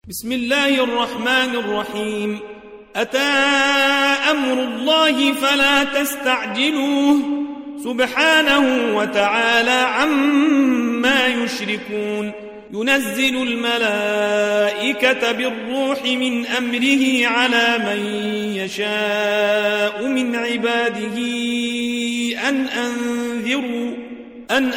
بسم الله الرحمن الرحيم. أتى أمر الله فلا تستعجلوه سبحانه وتعالى عما يشركون. ينزل الملائكة بالروح من أمره على من يشاء من عباده أن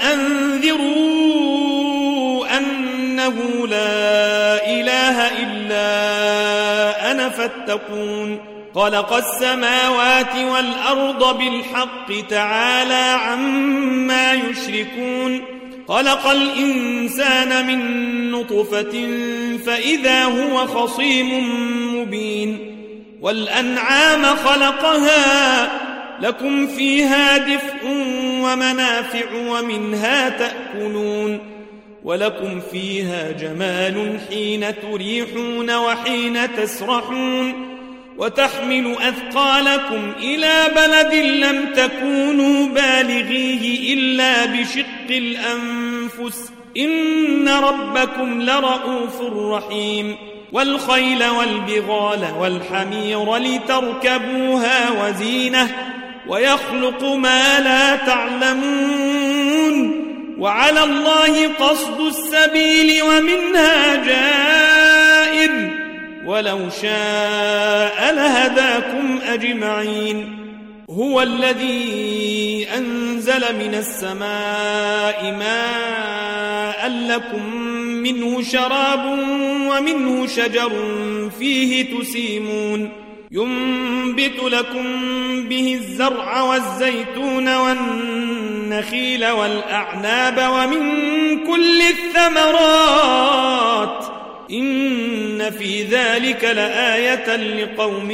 أنذروا أنه لا إله إلا أنا فاتقون. خلق السماوات والأرض بالحق تعالى عما يشركون. خلق الإنسان من نطفة فإذا هو خصيم مبين. والأنعام خلقها لكم فيها دفء ومنافع ومنها تأكلون. ولكم فيها جمال حين تريحون وحين تسرحون. وتحمل أثقالكم إلى بلد لم تكونوا بالغيه إلا بشق الأنفس إن ربكم لرؤوف رحيم. والخيل والبغال والحمير لتركبوها وزينة ويخلق ما لا تعلمون. وعلى الله قصد السبيل ومنها جائر ولو شاء لهداكم أجمعين. هو الذي أنزل من السماء ماء لكم منه شراب ومنه شجر فيه تسيمون. ينبت لكم به الزرع والزيتون والنخيل والأعناب ومن كل الثمرات إن في ذلك لآية لقوم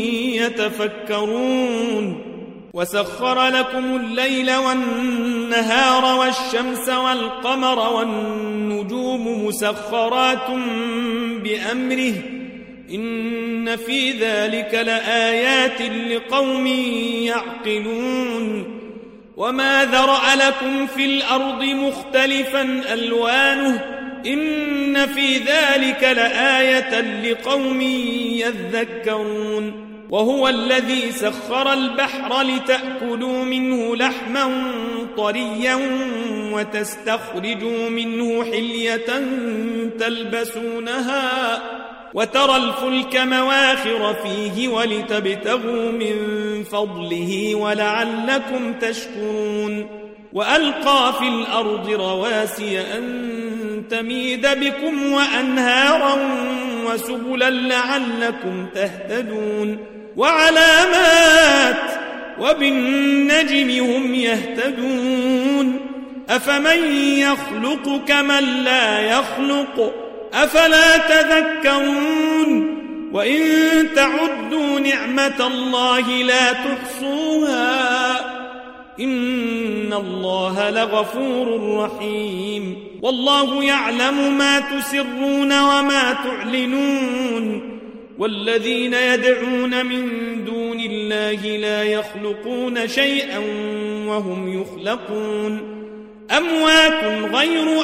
يتفكرون. وسخر لكم الليل والنهار والشمس والقمر والنجوم مسخرات بأمره إن في ذلك لآيات لقوم يعقلون. وما ذرأ لكم في الأرض مختلفا ألوانه إن في ذلك لآية لقوم يذكرون. وهو الذي سخر البحر لتأكلوا منه لحما طريا وتستخرجوا منه حلية تلبسونها وترى الفلك مواخر فيه ولتبتغوا من فضله ولعلكم تشكرون. وألقى في الأرض رواسي أن تميد بكم وأنهارا وسبلا لعلكم تهتدون. وعلامات وبالنجم هم يهتدون. أفمن يخلق كمن لا يخلق أفلا تذكرون. وإن تعدوا نعمة الله لا تحصوها إن الله لغفور رحيم. والله يعلم ما تسرون وما تعلنون. والذين يدعون من دون الله لا يخلقون شيئا وهم يخلقون. أموات غير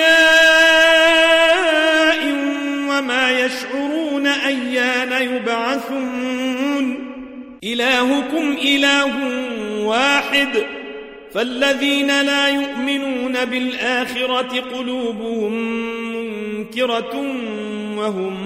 أحياء وما يشعرون أيان يبعثون. إلهكم إله واحد فالذين لا يؤمنون بالآخرة قلوبهم منكرة وهم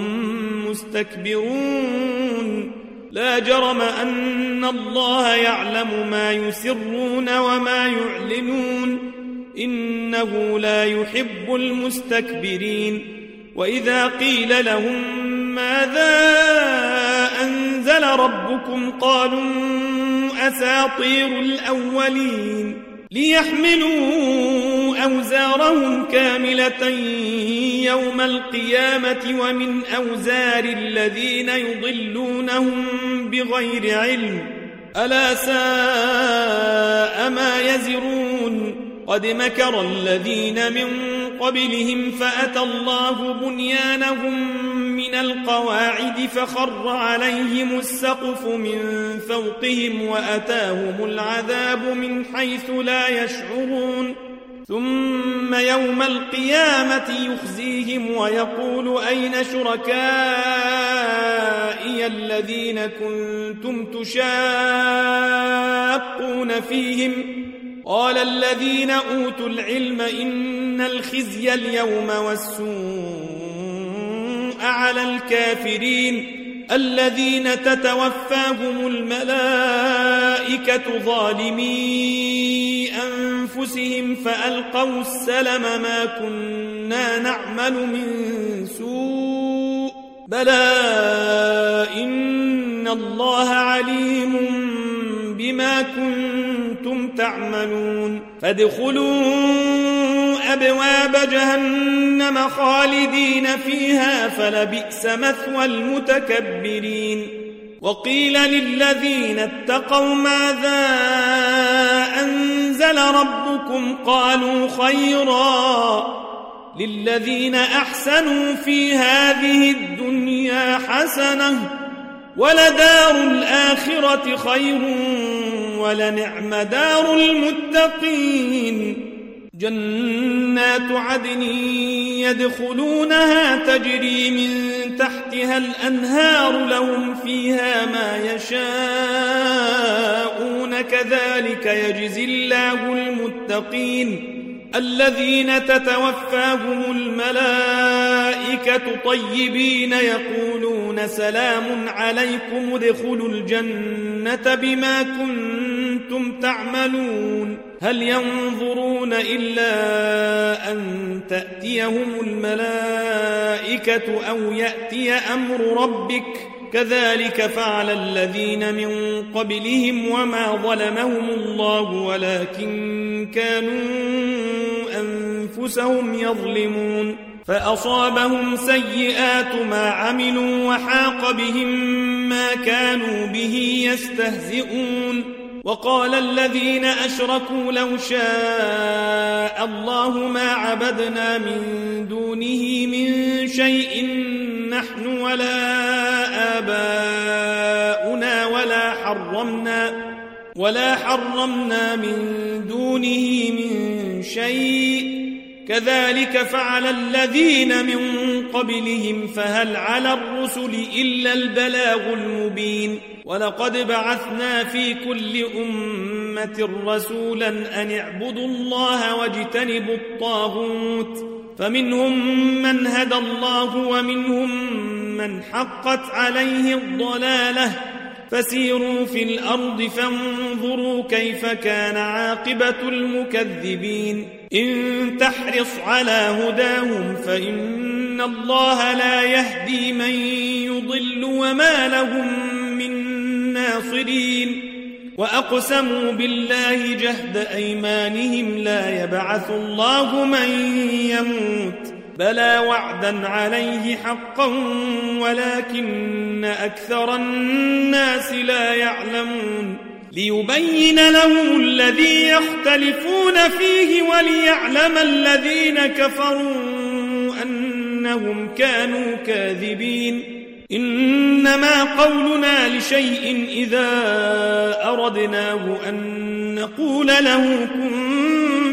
مستكبرون. لا جرم أن الله يعلم ما يسرون وما يعلنون إنه لا يحب المستكبرين. وإذا قيل لهم ماذا أنزل ربكم قالوا أساطير الأولين ليحملوا أوزارهم كاملة يوم القيامة ومن أوزار الذين يضلونهم بغير علم ألا ساء ما يزرون. قد مكر الذين من قبلهم فأتى الله بنيانهم من القواعد فخر عليهم السقف من فوقهم وأتاهم العذاب من حيث لا يشعرون. ثم يوم القيامة يخزيهم ويقول أين شركائي الذين كنتم تشاقون فيهم قال الذين أوتوا العلم إن الخزي اليوم والسوء على الكافرين الذين تتوفاهم الملائكة ظالمي أنفسهم فألقوا السلم ما كنا نعمل من سوء بلى إن الله عليم بما كنتم تعملون فادخلوا أبواب جهنم خالدين فيها فلبئس مثوى المتكبرين وقيل للذين اتقوا ماذا أنزل ربكم قالوا خيرا للذين أحسنوا في هذه الدنيا حسنة ولدار الآخرة خير ولنعم دار المتقين جنات عدن يدخلونها تجري من تحتها الأنهار لهم فيها ما يشاءون كذلك يجزي الله المتقين الذين تتوفاهم الملائكة طيبين يقولون سلام عليكم ادخلوا الجنة بما كنتم تعملون هل ينظرون إلا أن تأتيهم الملائكة أو يأتي أمر ربك كذلك فعل الذين من قبلهم وما ظلمهم الله ولكن كانوا أنفسهم يظلمون فأصابهم سيئات ما عملوا وحاق بهم ما كانوا به يستهزئون وقال الذين أشركوا لو شاء الله ما عبدنا من دونه من شيء نحن ولا آباؤنا ولا حرمنا من دونه من شيء كذلك فعل الذين من قبلهم فهل على الرسل إلا البلاغ المبين ولقد بعثنا في كل أمة رسولا أن اعبدوا الله واجتنبوا الطاغوت فمنهم من هدى الله ومنهم من حقت عليه الضلالة فسيروا في الأرض فانظروا كيف كان عاقبة المكذبين إن تحرص على هداهم فإن الله لا يهدي من يضل وما لهم من ناصرين وأقسموا بالله جهد أيمانهم لا يبعث الله من يموت بلى وعدا عليه حقا ولكن أكثر الناس لا يعلمون ليبين لهم الذي يختلفون فيه وليعلم الذين كفروا أنهم كانوا كاذبين إنما قولنا لشيء إذا أردناه أن نقول له كن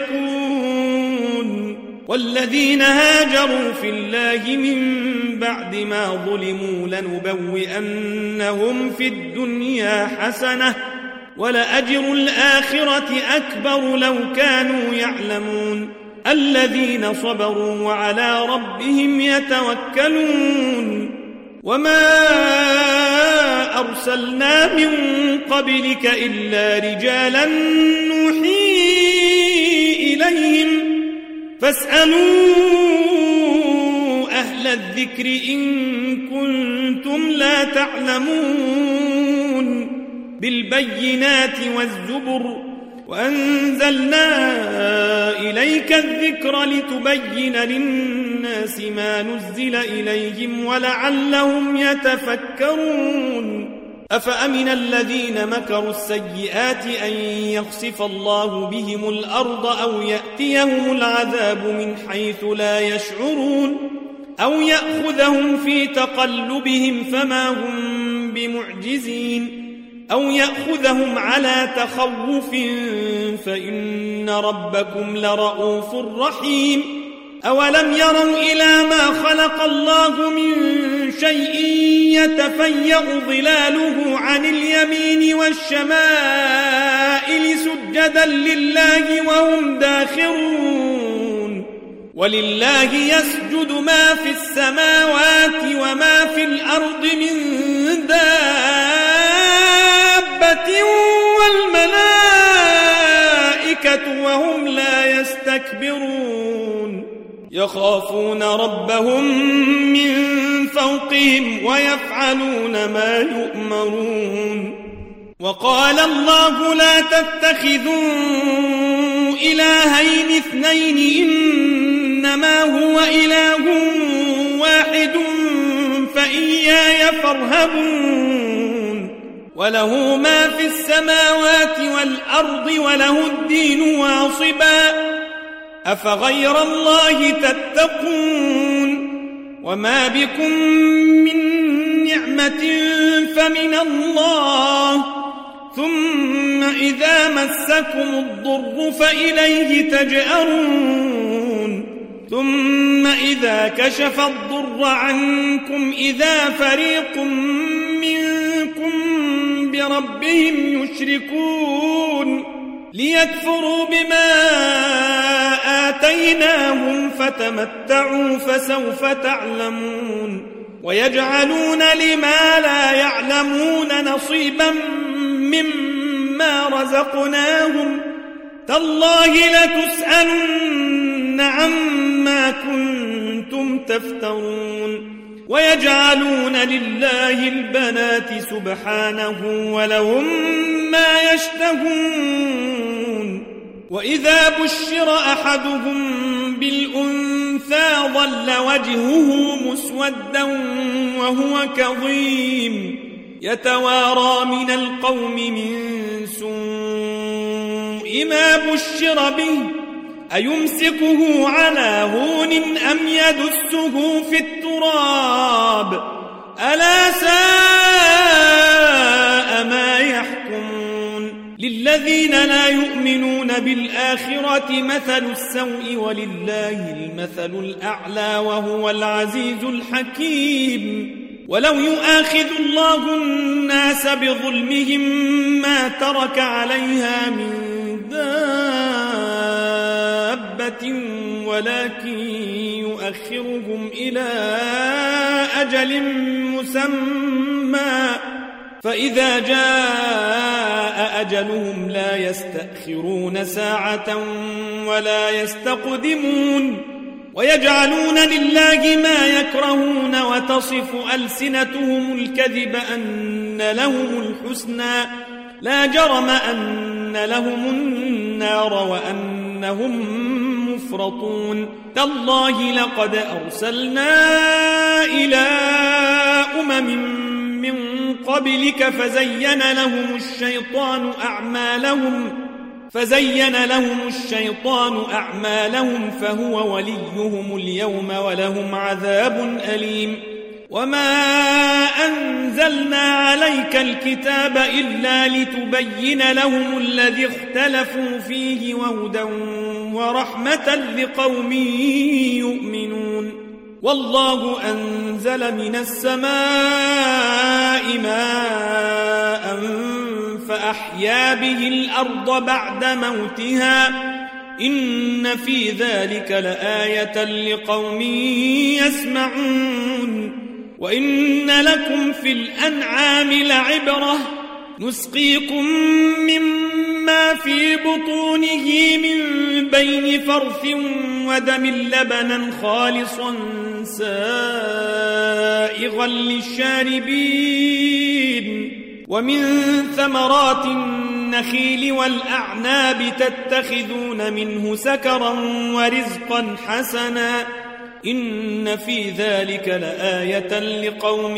فيكون والذين هاجروا في الله من بعد ما ظلموا لنبوئنهم في الدنيا حسنة ولأجر الآخرة أكبر لو كانوا يعلمون الذين صبروا وعلى ربهم يتوكلون وما أرسلنا من قبلك إلا رجالا نوحي إليهم فاسألوا أهل الذكر إن كنتم لا تعلمون بالبينات والزبر وأنزلنا إليك الذكر لتبين للناس ما نزل إليهم ولعلهم يتفكرون أفأمن الذين مكروا السيئات أن يخسف الله بهم الأرض أو يأتيهم العذاب من حيث لا يشعرون أو يأخذهم في تقلبهم فما هم بمعجزين أو يأخذهم على تخوف فإن ربكم لرؤوف رحيم أولم يروا إلى ما خلق الله من شيء يتفيأ ظلاله عن اليمين والشمائل سجدا لله وهم داخرون ولله يسجد ما في السماوات وما في الأرض من دابة والملائكة وهم لا يستكبرون يخافون ربهم من فوقهم ويفعلون ما يؤمرون وقال الله لا تتخذوا إلهين اثنين إنما هو إله واحد فإياي فارهبون وله ما في السماوات والأرض وله الدين واصبا أفغير الله تتقون وما بكم من نعمة فمن الله ثم إذا مسكم الضر فإليه تجأرون ثم إذا كشف الضر عنكم إذا فريق منكم بربهم يشركون ليكفروا بما آتيناهم فتمتعوا فسوف تعلمون ويجعلون لما لا يعلمون نصيبا مما رزقناهم تالله لتسألن عما كنتم تفترون ويجعلون لله البنات سبحانه ولهم ما يشتهون وإذا بشر أحدهم بالأنثى ظل وجهه مسودا وهو كظيم يتوارى من القوم من سوء ما بشر به أيمسكه على هون أم يدسه في التراب ألا ساء ما يحكمون للذين لا يؤمنون بالآخرة مثل السوء ولله المثل الأعلى وهو العزيز الحكيم ولو يؤاخذ الله الناس بظلمهم ما ترك عليها من دابة ولكن يؤخرهم إلى أجل مسمى فإذا جاء أجلهم لا يستأخرون ساعة ولا يستقدمون ويجعلون لله ما يكرهون وتصف ألسنتهم الكذب أن لهم الحسنى لا جرم أن لهم النار وأنهم مفرطون تالله لقد أرسلنا إلى من قبلك فزين لهم الشيطان أعمالهم فهو وليهم اليوم ولهم عذاب أليم وما أنزلنا عليك الكتاب إلا لتبين لهم الذي اختلفوا فيه وهدى ورحمة لقوم يؤمنون والله أنزل من السماء ماء فأحيا به الأرض بعد موتها إن في ذلك لآية لقوم يسمعون وإن لكم في الأنعام لعبرة نسقيكم مما في بطونه من بين فرث ودم لبنا خالصا سائغا للشاربين ومن ثمرات النخيل والأعناب تتخذون منه سكرا ورزقا حسنا إن في ذلك لآية لقوم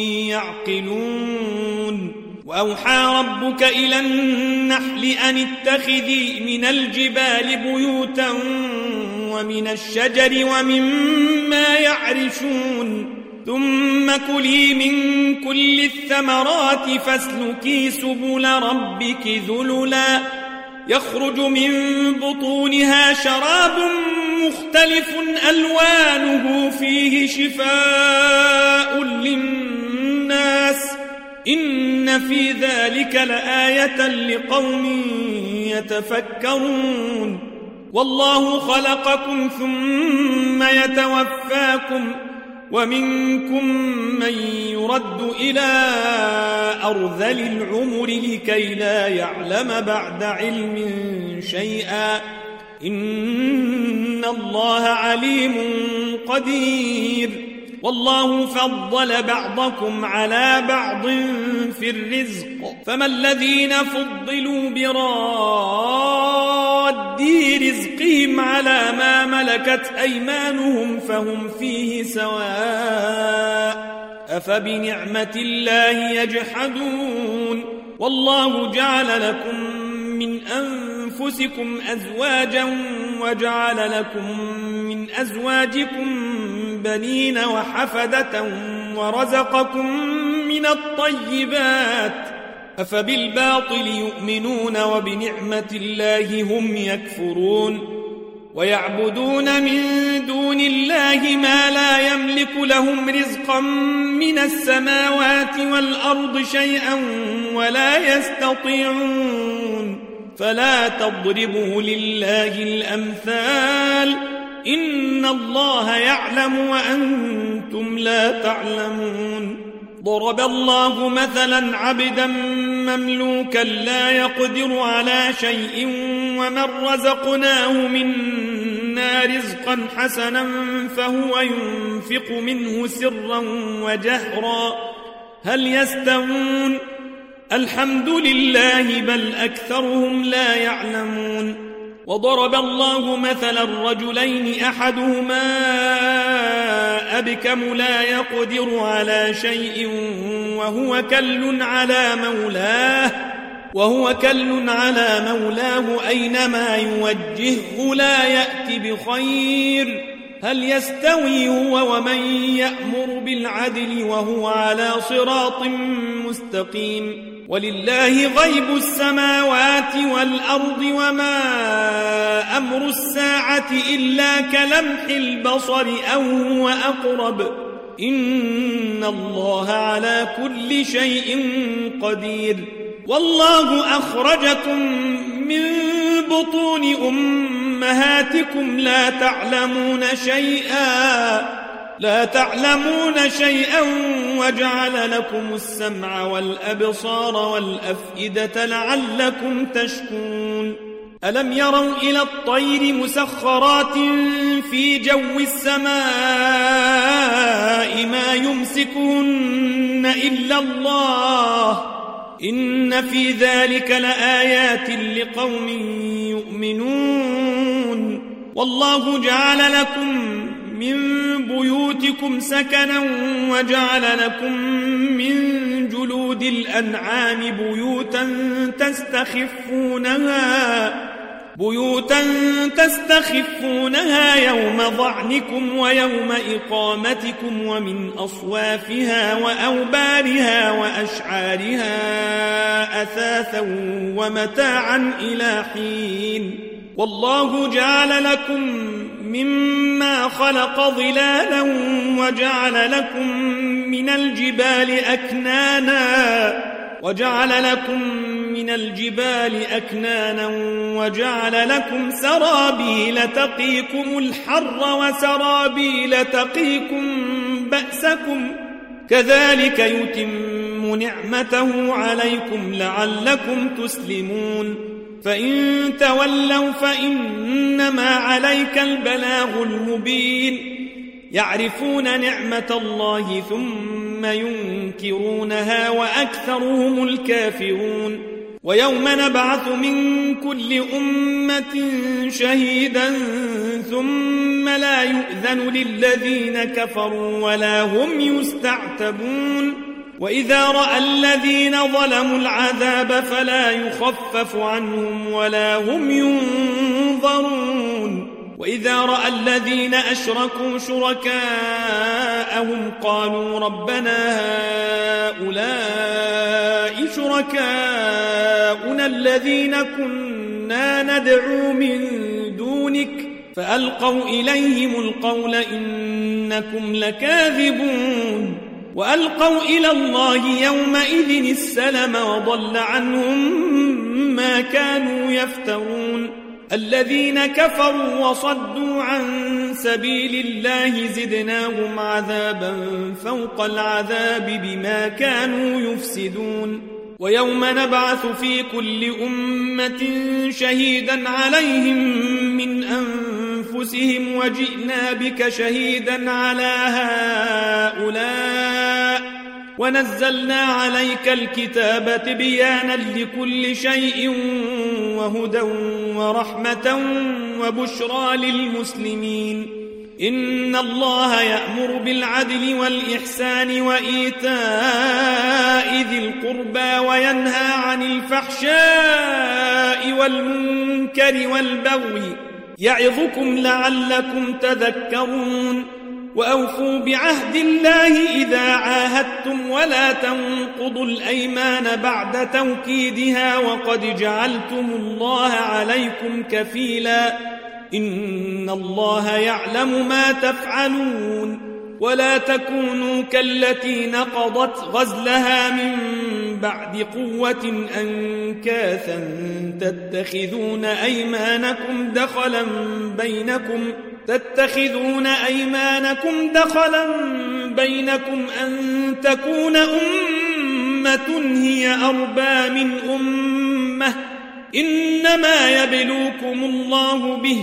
يعقلون وأوحى ربك إلى النحل أن اتخذي من الجبال بيوتا ومن الشجر ومما يعرشون ثم كلي من كل الثمرات فاسلكي سبل ربك ذللا يخرج من بطونها شراب مختلف ألوانه فيه شفاء للناس إن في ذلك لآية لقوم يتفكرون والله خلقكم ثم يتوفاكم ومنكم من يرد إلى أرذل العمر لكي لا يعلم بعد علم شيئا إن الله عليم قدير والله فضل بعضكم على بعض في الرزق فما الذين فضلوا براد رزقهم على ما ملكت أيمانهم فهم فيه سواء أفبنعمة الله يجحدون والله جعل لكم من أنفسكم أزواجا وجعل لكم من أزواجكم بنين وحفدة ورزقكم من الطيبات أفبالباطل يؤمنون وبنعمة الله هم يكفرون ويعبدون من دون الله ما لا يملك لهم رزقا من السماوات والأرض شيئا ولا يستطيعون فلا تضربوا لله الأمثال إن الله يعلم وأنتم لا تعلمون ضرب الله مثلا عبدا مملوكا لا يقدر على شيء ومن رزقناه منا رزقا حسنا فهو ينفق منه سرا وجهرا هل يستوون الحمد لله بل أكثرهم لا يعلمون وضرب الله مثلا رجلين أحدهما أبكم لا يقدر على شيء وهو كل على مولاه أينما يوجهه لا يأتي بخير هل يستوي هو ومن يأمر بالعدل وهو على صراط مستقيم ولله غيب السماوات والأرض وما أمر الساعة إلا كلمح البصر أو هو أقرب إن الله على كل شيء قدير والله أخرجكم من بطون أمهاتكم لا تعلمون شيئا وجعل لكم السمع والأبصار والأفئدة لعلكم تشكرون ألم يروا إلى الطير مسخرات في جو السماء ما يمسكهن إلا الله إن في ذلك لآيات لقوم يؤمنون والله جعل لكم من بيوتكم سكنا وجعل لكم من جلود الأنعام بيوتا تستخفونها يوم ظعنكم ويوم إقامتكم ومن أصوافها وأوبارها وأشعارها أثاثا ومتاعا إلى حين والله جعل لكم مما خلق ظلالا وجعل لكم من الجبال أكنانا وجعل لكم سرابيل تقيكم الحر وسرابيل تقيكم بأسكم كذلك يتم نعمته عليكم لعلكم تسلمون فإن تولوا فإنما عليك البلاغ المبين يعرفون نعمة الله ثم ينكرونها وأكثرهم الكافرون ويوم نبعث من كل أمة شهيدا ثم لا يؤذن للذين كفروا ولا هم يستعتبون وإذا رأى الذين ظلموا العذاب فلا يخفف عنهم ولا هم ينظرون وإذا رأى الذين أشركوا شركاءهم قالوا ربنا هؤلاء شركاؤنا الذين كنا ندعو من دونك فألقوا إليهم القول إنكم لكاذبون وألقوا إلى الله يومئذ السلم وضل عنهم ما كانوا يفترون الذين كفروا وصدوا عن سبيل الله زدناهم عذابا فوق العذاب بما كانوا يفسدون ويوم نبعث في كل أمة شهيدا عليهم من أنفسهم وجئنا بك شهيدا على هؤلاء ونزلنا عليك الكتاب تبيانا لكل شيء وهدى ورحمة وبشرى للمسلمين إن الله يأمر بالعدل والإحسان وإيتاء ذي القربى وينهى عن الفحشاء والمنكر والبغي يعظكم لعلكم تذكرون وأوفوا بعهد الله إذا عاهدتم ولا تنقضوا الأيمان بعد توكيدها وقد جعلتم الله عليكم كفيلا إن الله يعلم ما تفعلون ولا تكونوا كالتي نقضت غزلها من بعد قوة أنكاثا تتخذون أيمانكم دخلا بينكم أن تكون أمة هي أربى من أمة إنما يبلوكم الله به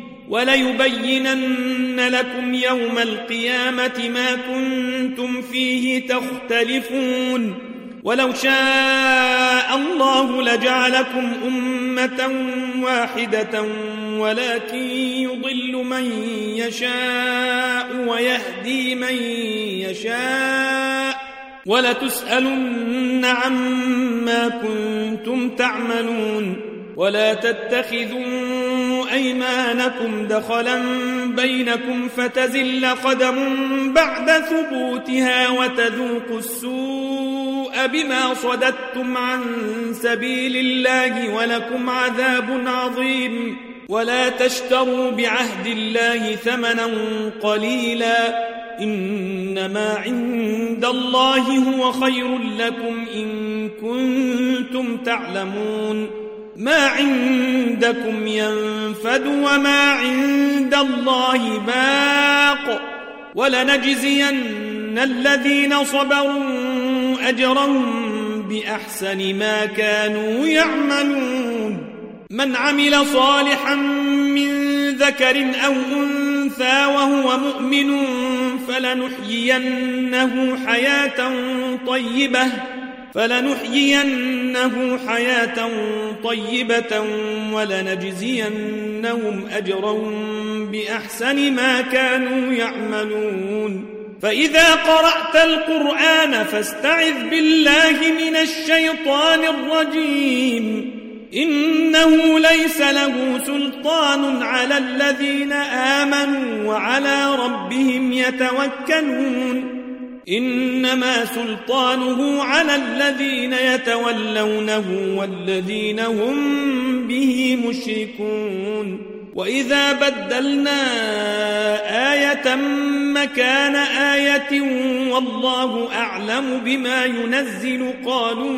وليبينن لكم يوم القيامة ما كنتم فيه تختلفون ولو شاء الله لجعلكم أمة واحدة ولكن يضل من يشاء ويهدي من يشاء ولتسألن عما كنتم تعملون ولا تتخذوا أيمانكم دخلا بينكم فتزل قدم بعد ثبوتها وتذوقوا السوء بما صددتم عن سبيل الله ولكم عذاب عظيم ولا تشتروا بعهد الله ثمنا قليلا إنما عند الله هو خير لكم إن كنتم تعلمون ما عندكم ينفد وما عند الله باق ولنجزين الذين صبروا أجرهم بأحسن ما كانوا يعملون من عمل صالحا من ذكر أو أنثى وهو مؤمن فلنحيينه حياة طيبة ولنجزينهم أجرهم بأحسن ما كانوا يعملون فإذا قرأت القرآن فاستعذ بالله من الشيطان الرجيم إنه ليس له سلطان على الذين آمنوا وعلى ربهم يتوكلون إنما سلطانه على الذين يتولونه والذين هم به مشركون وإذا بدلنا آية مكان آية والله أعلم بما ينزل قالوا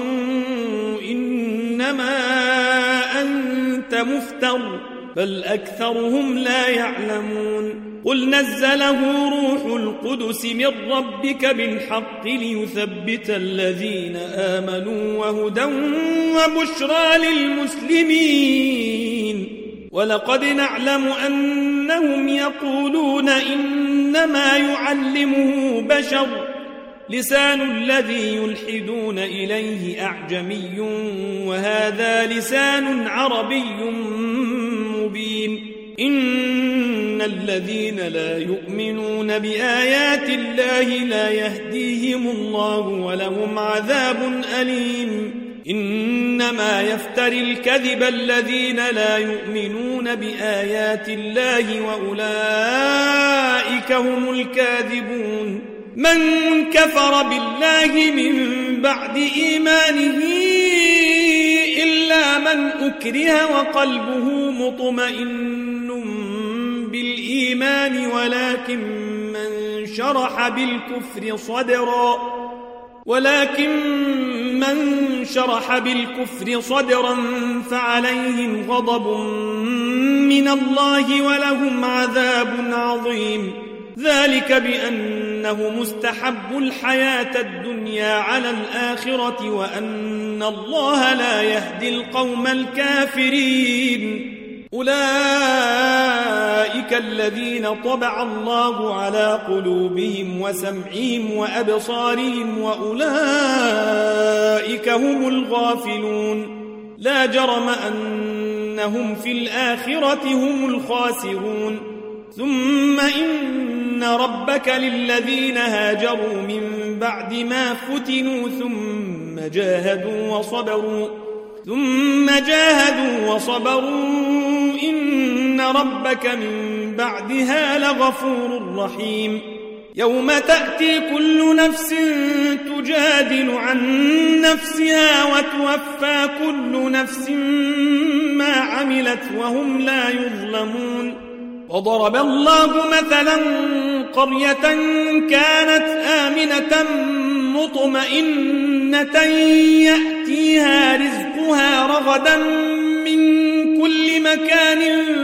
إنما أنت مفتر بل أكثرهم لا يعلمون قل نزله روح القدس من ربك بالحق ليثبت الذين آمنوا وهدى وبشرى للمسلمين ولقد نعلم أنهم يقولون إنما يعلمه بشر لسان الذي يلحدون إليه أعجمي وهذا لسان عربي مبين إن الذين لا يؤمنون بآيات الله لا يهديهم الله ولهم عذاب أليم إنما يفتري الكذب الذين لا يؤمنون بآيات الله وأولئك هم الكاذبون من كفر بالله من بعد إيمانه إلا من أكره وقلبه مطمئن بالإيمان ولكن من شرح بالكفر صدرا فعليهم غضب من الله ولهم عذاب عظيم ذلك بأنه مستحب الحياة الدنيا على الآخرة وأن الله لا يهدي القوم الكافرين أولئك الذين طبع الله على قلوبهم وسمعهم وأبصارهم وأولئك هم الغافلون لا جرم أنهم في الآخرة هم الخاسرون ثم إن ربك للذين هاجروا من بعد ما فتنوا ثم جاهدوا وصبروا إن ربك من بعدها لغفور رحيم يوم تأتي كل نفس تجادل عن نفسها وتوفى كل نفس ما عملت وهم لا يظلمون وضرب الله مثلا قرية كانت آمنة مطمئنة يأتيها رزقها رغدا من كل مكان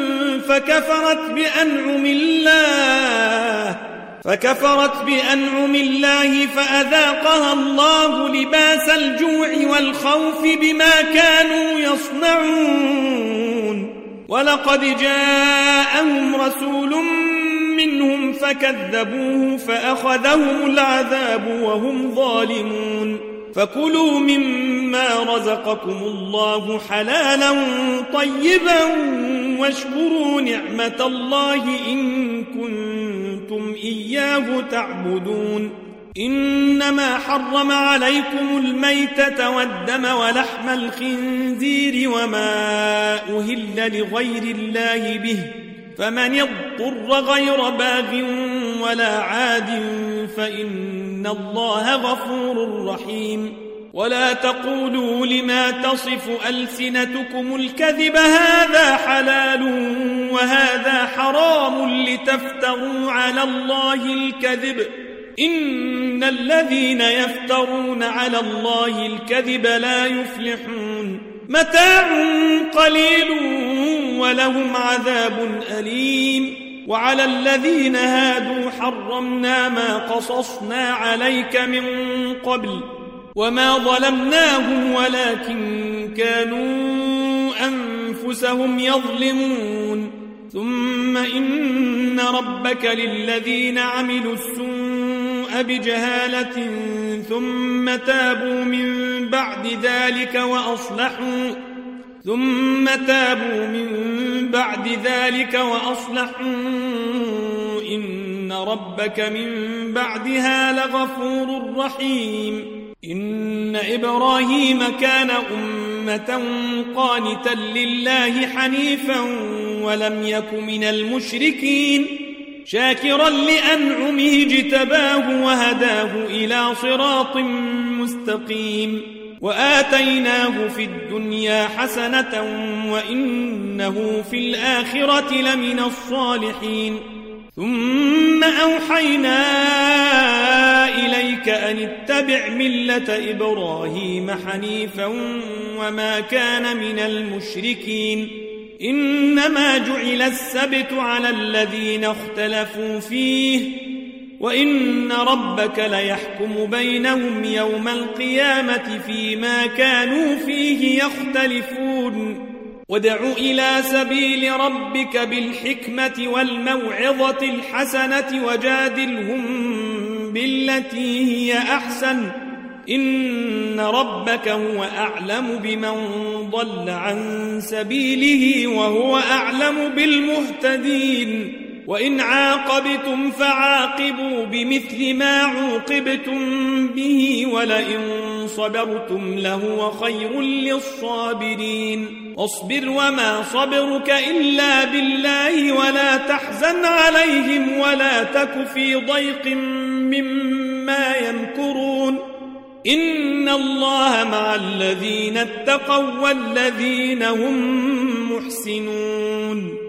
فكفرت بأنعم الله فأذاقها الله لباس الجوع والخوف بما كانوا يصنعون ولقد جاءهم رسول منهم فكذبوه فأخذهم العذاب وهم ظالمون فكلوا مما رزقكم الله حلالا طيبا واشكروا نعمة الله إن كنتم إياه تعبدون إنما حرم عليكم الميتة والدم ولحم الخنزير وما أهل لغير الله به فمن يضطر غير باغ ولا عاد فإن الله غفور رحيم ولا تقولوا لما تصف ألسنتكم الكذب هذا حلال وهذا حرام لتفتروا على الله الكذب إن الذين يفترون على الله الكذب لا يفلحون متاع قليل ولهم عذاب أليم وعلى الذين هادوا حرمنا ما قصصنا عليك من قبل وما ظلمناهم ولكن كانوا أنفسهم يظلمون ثم إن ربك للذين عملوا السوء بجهالة ثم تابوا من بعد ذلك وأصلحوا إن ربك من بعدها لغفور رحيم إن إبراهيم كان أمة قانتا لله حنيفا ولم يك من المشركين شاكرا لأنعمه اجتباه وهداه إلى صراط مستقيم وآتيناه في الدنيا حسنة وإنه في الآخرة لمن الصالحين ثم أوحينا إليك أن اتبع ملة إبراهيم حنيفا وما كان من المشركين إنما جعل السبت على الذين اختلفوا فيه وإن ربك ليحكم بينهم يوم القيامة فيما كانوا فيه يختلفون وادع إلى سبيل ربك بالحكمة والموعظة الحسنة وجادلهم بالتي هي أحسن إن ربك هو أعلم بمن ضل عن سبيله وهو أعلم بالمهتدين وإن عاقبتم فعاقبوا بمثل ما عوقبتم به ولئن صبرتم لهو خير للصابرين واصبر وما صبرك إلا بالله ولا تحزن عليهم ولا تك في ضيق مما يمكرون إن الله مع الذين اتقوا والذين هم محسنون